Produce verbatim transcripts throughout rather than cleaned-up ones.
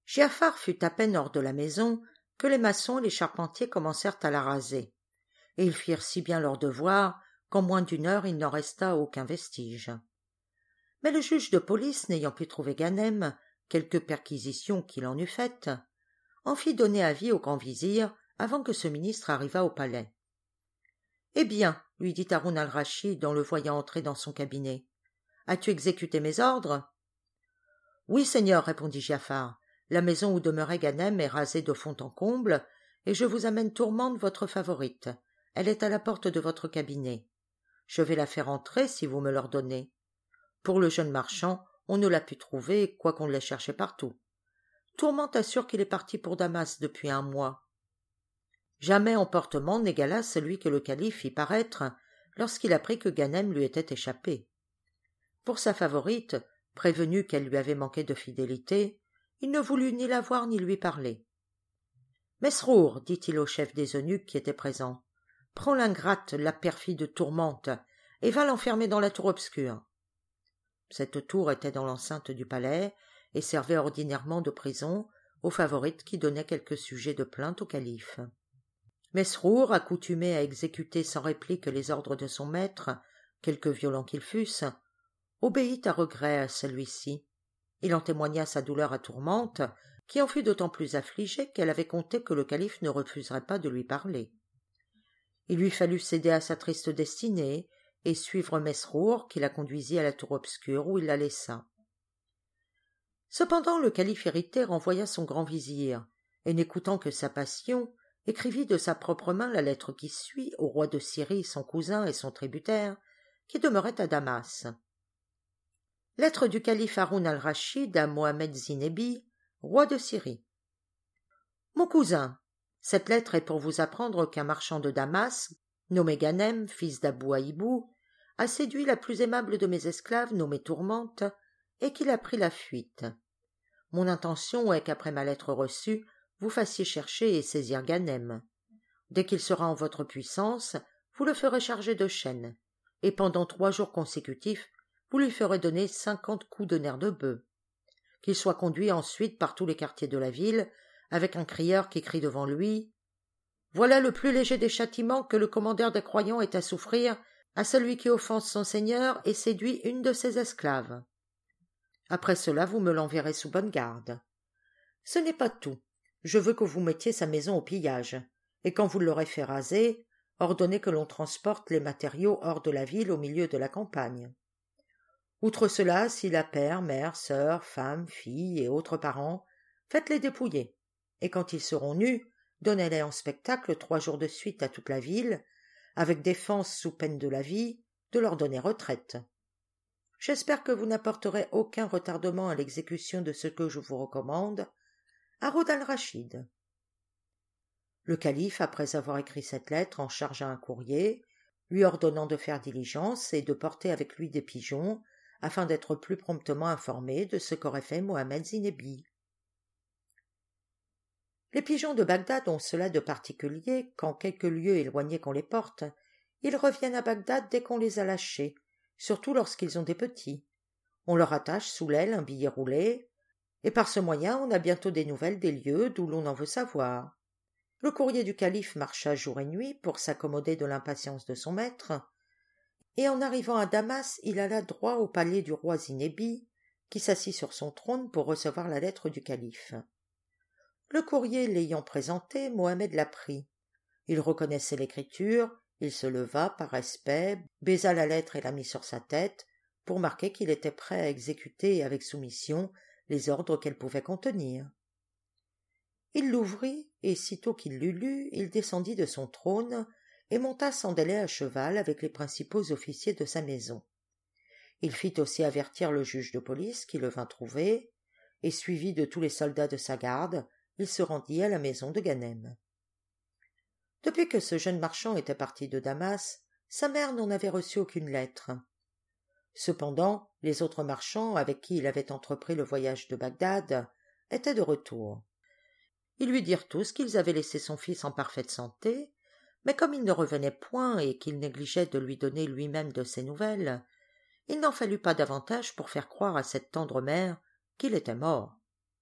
Giafar fut à peine hors de la maison que les maçons et les charpentiers commencèrent à la raser, et ils firent si bien leur devoir qu'en moins d'une heure il n'en resta aucun vestige. Mais le juge de police, n'ayant pu trouver Ganem, quelque perquisition qu'il en eût faite, en fit donner avis au grand vizir avant que ce ministre arrivât au palais. « Eh bien, lui dit Haroun al-Rachid en le voyant entrer dans son cabinet, « as-tu exécuté mes ordres ?»« Oui, seigneur, répondit Giafar, la maison où demeurait Ganem est rasée de fond en comble, et je vous amène Tourmente, votre favorite. Elle est à la porte de votre cabinet. Je vais la faire entrer si vous me l'ordonnez. Pour le jeune marchand, on ne l'a pu trouver, quoiqu'on l'ait cherché partout. Tourmente assure qu'il est parti pour Damas depuis un mois. Jamais emportement n'égala celui que le calife fit paraître lorsqu'il apprit que Ganem lui était échappé. Pour sa favorite, prévenu qu'elle lui avait manqué de fidélité, il ne voulut ni la voir ni lui parler. « Mesrour, dit-il au chef des eunuques qui était présent, prends l'ingrate, la perfide Tourmente, et va l'enfermer dans la tour obscure. » Cette tour était dans l'enceinte du palais et servait ordinairement de prison aux favorites qui donnaient quelques sujets de plainte au calife. Mesrour, accoutumé à exécuter sans réplique les ordres de son maître, quelque violents qu'ils fussent, obéit à regret à celui-ci. Il en témoigna sa douleur à Tourmente, qui en fut d'autant plus affligée qu'elle avait compté que le calife ne refuserait pas de lui parler. Il lui fallut céder à sa triste destinée et suivre Mesrour, qui la conduisit à la tour obscure où il la laissa. Cependant le calife irrité renvoya son grand vizir, et n'écoutant que sa passion, écrivit de sa propre main la lettre qui suit au roi de Syrie, son cousin et son tributaire, qui demeurait à Damas. Lettre du calife Haroun al-Rachid à Mohammed Zinebi, roi de Syrie. Mon cousin, cette lettre est pour vous apprendre qu'un marchand de Damas, nommé Ganem, fils d'Abou Aïbou, a séduit la plus aimable de mes esclaves, nommée Tourmente, et qu'il a pris la fuite. Mon intention est qu'après ma lettre reçue, vous fassiez chercher et saisir Ganem. Dès qu'il sera en votre puissance, vous le ferez charger de chaînes, et pendant trois jours consécutifs, vous lui ferez donner cinquante coups de nerf de bœuf. Qu'il soit conduit ensuite par tous les quartiers de la ville, avec un crieur qui crie devant lui « Voilà le plus léger des châtiments que le commandeur des croyants ait à souffrir à celui qui offense son seigneur et séduit une de ses esclaves. Après cela, vous me l'enverrez sous bonne garde. Ce n'est pas tout. Je veux que vous mettiez sa maison au pillage, et quand vous l'aurez fait raser, ordonnez que l'on transporte les matériaux hors de la ville au milieu de la campagne. Outre cela, s'il a père, mère, sœur, femme, fille et autres parents, faites-les dépouiller, et quand ils seront nus, donnez-les en spectacle trois jours de suite à toute la ville, avec défense sous peine de la vie, de leur donner retraite. J'espère que vous n'apporterez aucun retardement à l'exécution de ce que je vous recommande. Haroun al-Rachid. Le calife, après avoir écrit cette lettre, en chargea un courrier, lui ordonnant de faire diligence et de porter avec lui des pigeons, afin d'être plus promptement informé de ce qu'aurait fait Mohammed Zinebi. Les pigeons de Bagdad ont cela de particulier qu'en quelques lieues éloignés qu'on les porte, ils reviennent à Bagdad dès qu'on les a lâchés, surtout lorsqu'ils ont des petits. On leur attache sous l'aile un billet roulé, et par ce moyen on a bientôt des nouvelles des lieux d'où l'on en veut savoir. Le courrier du calife marcha jour et nuit pour s'accommoder de l'impatience de son maître, et en arrivant à Damas, il alla droit au palais du roi Zinebi, qui s'assit sur son trône pour recevoir la lettre du calife. Le courrier l'ayant présenté, Mohammed la prit. Il reconnaissait l'écriture, il se leva par respect, baisa la lettre et la mit sur sa tête, pour marquer qu'il était prêt à exécuter avec soumission les ordres qu'elle pouvait contenir. Il l'ouvrit, et sitôt qu'il l'eut lu, il descendit de son trône et monta sans délai à cheval avec les principaux officiers de sa maison. Il fit aussi avertir le juge de police qui le vint trouver, et suivi de tous les soldats de sa garde, il se rendit à la maison de Ganem. Depuis que ce jeune marchand était parti de Damas, sa mère n'en avait reçu aucune lettre. Cependant, les autres marchands avec qui il avait entrepris le voyage de Bagdad étaient de retour. Ils lui dirent tous qu'ils avaient laissé son fils en parfaite santé, mais comme il ne revenait point et qu'il négligeait de lui donner lui-même de ses nouvelles, il n'en fallut pas davantage pour faire croire à cette tendre mère qu'il était mort.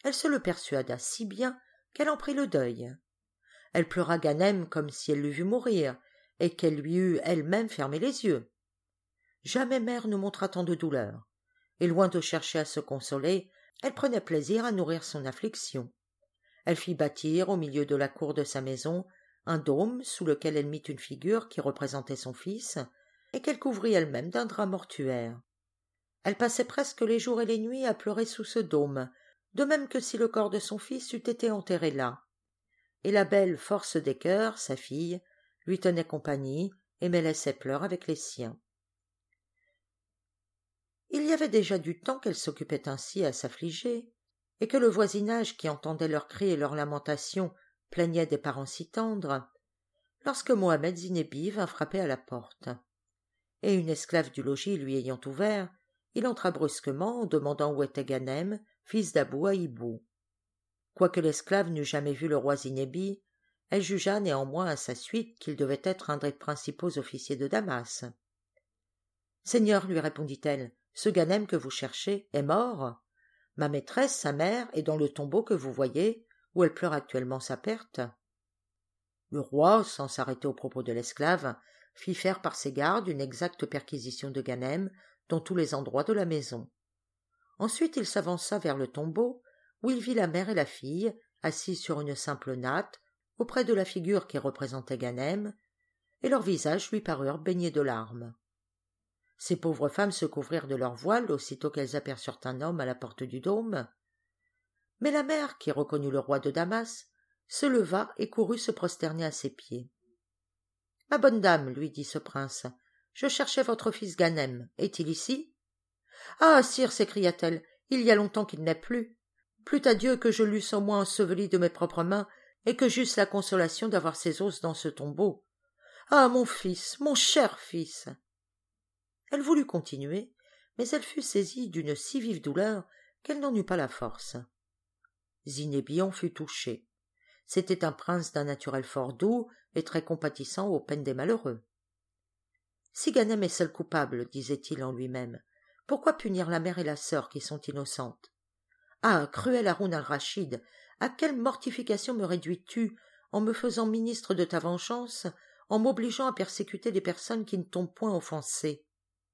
Elle se le persuada si bien qu'elle en prit le deuil. Elle pleura Ganem comme si elle l'eût vu mourir, et qu'elle lui eût elle-même fermé les yeux. Jamais mère ne montra tant de douleur, et loin de chercher à se consoler, elle prenait plaisir à nourrir son affliction. Elle fit bâtir, au milieu de la cour de sa maison, un dôme sous lequel elle mit une figure qui représentait son fils, et qu'elle couvrit elle-même d'un drap mortuaire. Elle passait presque les jours et les nuits à pleurer sous ce dôme, de même que si le corps de son fils eût été enterré là. Et la belle Force des cœurs, sa fille, lui tenait compagnie et mêlait ses pleurs avec les siens. Il y avait déjà du temps qu'elle s'occupait ainsi à s'affliger, et que le voisinage qui entendait leurs cris et leurs lamentations plaignait des parents si tendres, lorsque Mohammed Zinebi vint frapper à la porte. Et une esclave du logis lui ayant ouvert, il entra brusquement en demandant où était Ganem, fils d'Abou Aïbou. Quoique l'esclave n'eût jamais vu le roi Zinebi, elle jugea néanmoins à sa suite qu'il devait être un des principaux officiers de Damas. « Seigneur, lui répondit-elle, ce Ganem que vous cherchez est mort. Ma maîtresse, sa mère, est dans le tombeau que vous voyez, où elle pleure actuellement sa perte. » Le roi, sans s'arrêter aux propos de l'esclave, fit faire par ses gardes une exacte perquisition de Ganem dans tous les endroits de la maison. Ensuite il s'avança vers le tombeau, où il vit la mère et la fille, assises sur une simple natte, auprès de la figure qui représentait Ganem, et leurs visages lui parurent baignés de larmes. Ces pauvres femmes se couvrirent de leurs voiles aussitôt qu'elles aperçurent un homme à la porte du dôme. Mais la mère, qui reconnut le roi de Damas, se leva et courut se prosterner à ses pieds. « Ma bonne dame, lui dit ce prince, je cherchais votre fils Ganem. Est-il ici ?»« Ah, sire, s'écria-t-elle, il y a longtemps qu'il n'est plus. Plût à Dieu que je l'eusse au moins enseveli de mes propres mains et que j'eusse la consolation d'avoir ses os dans ce tombeau. Ah, mon fils, mon cher fils !» Elle voulut continuer, mais elle fut saisie d'une si vive douleur qu'elle n'en eut pas la force. Zinebi en fut touché. C'était un prince d'un naturel fort doux et très compatissant aux peines des malheureux. « Si Ganem est seul coupable, disait-il en lui-même, pourquoi punir la mère et la sœur qui sont innocentes? Ah, cruel Haroun al-Rachid, à quelle mortification me réduis-tu en me faisant ministre de ta vengeance, en m'obligeant à persécuter des personnes qui ne t'ont point offensé? »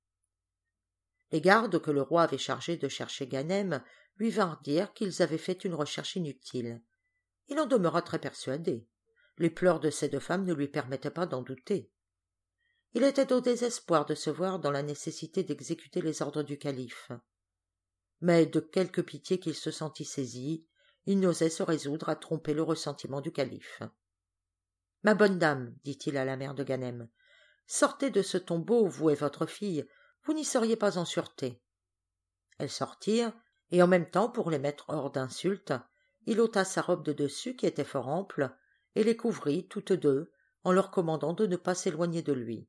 Les gardes que le roi avait chargés de chercher Ganem lui vinrent dire qu'ils avaient fait une recherche inutile. Il en demeura très persuadé. Les pleurs de ces deux femmes ne lui permettaient pas d'en douter. Il était au désespoir de se voir dans la nécessité d'exécuter les ordres du calife. Mais de quelque pitié qu'il se sentît saisi, il n'osait se résoudre à tromper le ressentiment du calife. « Ma bonne dame, dit-il à la mère de Ganem, sortez de ce tombeau, vous et votre fille, vous n'y seriez pas en sûreté. » Elles sortirent, et en même temps, pour les mettre hors d'insulte, il ôta sa robe de dessus qui était fort ample, et les couvrit toutes deux, en leur commandant de ne pas s'éloigner de lui.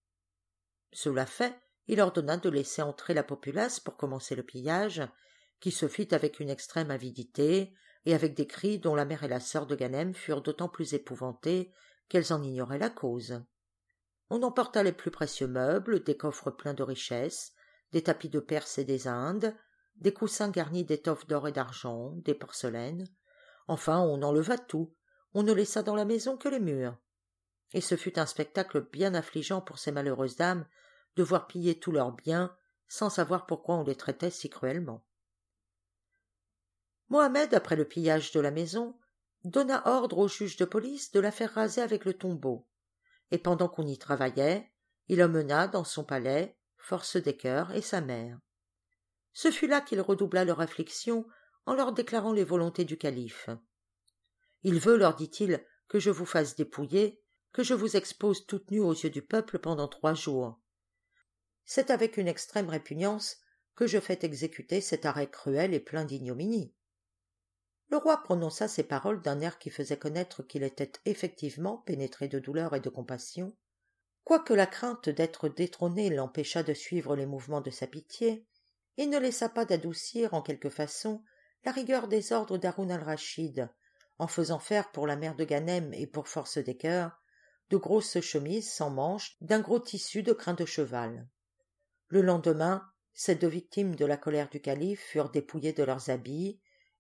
Cela fait, il ordonna de laisser entrer la populace pour commencer le pillage, qui se fit avec une extrême avidité, et avec des cris dont la mère et la sœur de Ganem furent d'autant plus épouvantées qu'elles en ignoraient la cause. On emporta les plus précieux meubles, des coffres pleins de richesses, des tapis de Perse et des Indes, des coussins garnis d'étoffes d'or et d'argent, des porcelaines. Enfin, on enleva tout, on ne laissa dans la maison que les murs. Et ce fut un spectacle bien affligeant pour ces malheureuses dames de voir piller tous leurs biens, sans savoir pourquoi on les traitait si cruellement. Mohammed, après le pillage de la maison, donna ordre au juge de police de la faire raser avec le tombeau, et pendant qu'on y travaillait, il emmena dans son palais Force des cœurs et sa mère. Ce fut là qu'il redoubla leur affliction en leur déclarant les volontés du calife. « Il veut, leur dit-il, que je vous fasse dépouiller, que je vous expose toute nue aux yeux du peuple pendant trois jours. C'est avec une extrême répugnance que je fais exécuter cet arrêt cruel et plein d'ignominie. » Le roi prononça ces paroles d'un air qui faisait connaître qu'il était effectivement pénétré de douleur et de compassion. Quoique la crainte d'être détrôné l'empêchât de suivre les mouvements de sa pitié, il ne laissa pas d'adoucir en quelque façon la rigueur des ordres d'Haroun al-Rachid, en faisant faire pour la mère de Ganem et pour Force des cœurs de grosses chemises sans manches d'un gros tissu de crin de cheval. Le lendemain, ces deux victimes de la colère du calife furent dépouillées de leurs habits,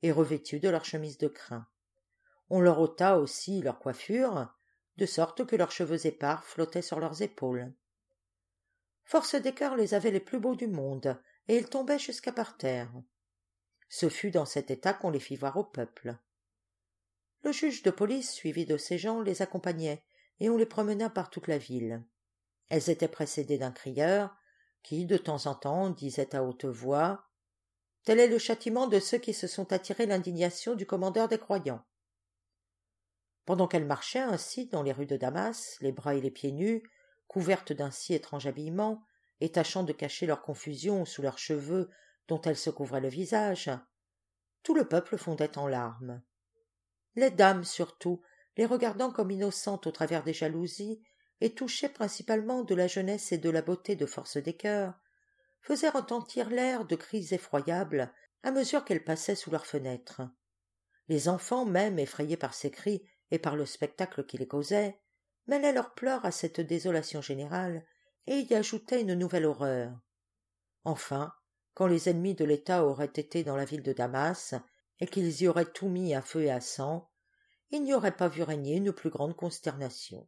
et revêtus de leurs chemises de crin. On leur ôta aussi leur coiffure, de sorte que leurs cheveux épars flottaient sur leurs épaules. Force des cœurs les avait les plus beaux du monde, et ils tombaient jusqu'à par terre. Ce fut dans cet état qu'on les fit voir au peuple. Le juge de police, suivi de ses gens, les accompagnait, et on les promena par toute la ville. Elles étaient précédées d'un crieur, qui, de temps en temps, disait à haute voix « Tel est le châtiment de ceux qui se sont attirés l'indignation du commandeur des croyants. » Pendant qu'elles marchaient ainsi dans les rues de Damas, les bras et les pieds nus, couvertes d'un si étrange habillement, et tâchant de cacher leur confusion sous leurs cheveux dont elles se couvraient le visage, tout le peuple fondait en larmes. Les dames, surtout, les regardant comme innocentes au travers des jalousies, et touchées principalement de la jeunesse et de la beauté de Force des cœurs, faisaient retentir l'air de cris effroyables à mesure qu'elles passaient sous leurs fenêtres. Les enfants, même effrayés par ces cris et par le spectacle qui les causait, mêlaient leurs pleurs à cette désolation générale et y ajoutaient une nouvelle horreur. Enfin, quand les ennemis de l'État auraient été dans la ville de Damas et qu'ils y auraient tout mis à feu et à sang, il n'y aurait pas vu régner une plus grande consternation.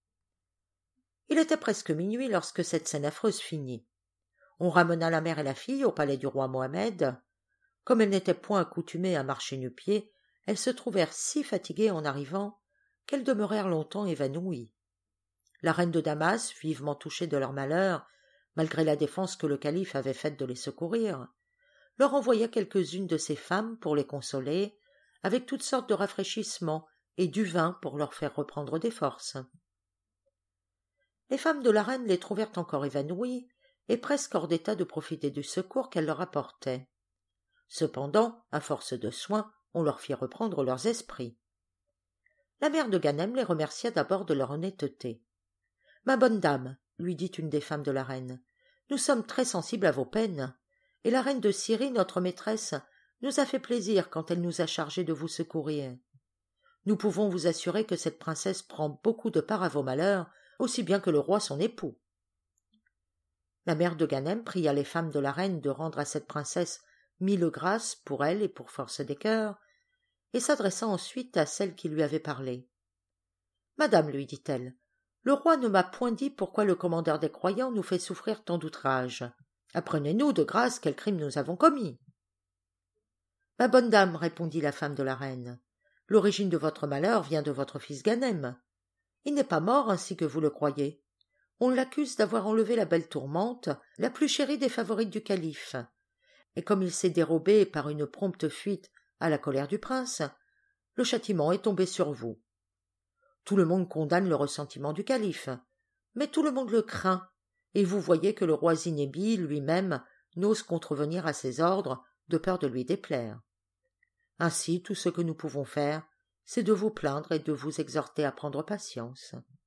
Il était presque minuit lorsque cette scène affreuse finit. On ramena la mère et la fille au palais du roi Mohammed. Comme elles n'étaient point accoutumées à marcher nu-pieds, elles se trouvèrent si fatiguées en arrivant qu'elles demeurèrent longtemps évanouies. La reine de Damas, vivement touchée de leur malheur, malgré la défense que le calife avait faite de les secourir, leur envoya quelques-unes de ses femmes pour les consoler, avec toutes sortes de rafraîchissements et du vin pour leur faire reprendre des forces. Les femmes de la reine les trouvèrent encore évanouies et presque hors d'état de profiter du secours qu'elle leur apportait. Cependant, à force de soins, on leur fit reprendre leurs esprits. La mère de Ganem les remercia d'abord de leur honnêteté. « Ma bonne dame, lui dit une des femmes de la reine, nous sommes très sensibles à vos peines, et la reine de Syrie, notre maîtresse, nous a fait plaisir quand elle nous a chargés de vous secourir. Nous pouvons vous assurer que cette princesse prend beaucoup de part à vos malheurs, aussi bien que le roi son époux. » La mère de Ganem pria les femmes de la reine de rendre à cette princesse mille grâces pour elle et pour Force des cœurs, et s'adressa ensuite à celle qui lui avait parlé. « Madame, lui dit-elle, le roi ne m'a point dit pourquoi le commandeur des croyants nous fait souffrir tant d'outrages. Apprenez-nous de grâce quel crime nous avons commis. »« Ma bonne dame, répondit la femme de la reine, l'origine de votre malheur vient de votre fils Ganem. Il n'est pas mort ainsi que vous le croyez. On l'accuse d'avoir enlevé la belle Tourmente, la plus chérie des favorites du calife. Et comme il s'est dérobé par une prompte fuite à la colère du prince, le châtiment est tombé sur vous. Tout le monde condamne le ressentiment du calife, mais tout le monde le craint, et vous voyez que le roi Zinebi lui-même n'ose contrevenir à ses ordres de peur de lui déplaire. Ainsi, tout ce que nous pouvons faire, c'est de vous plaindre et de vous exhorter à prendre patience.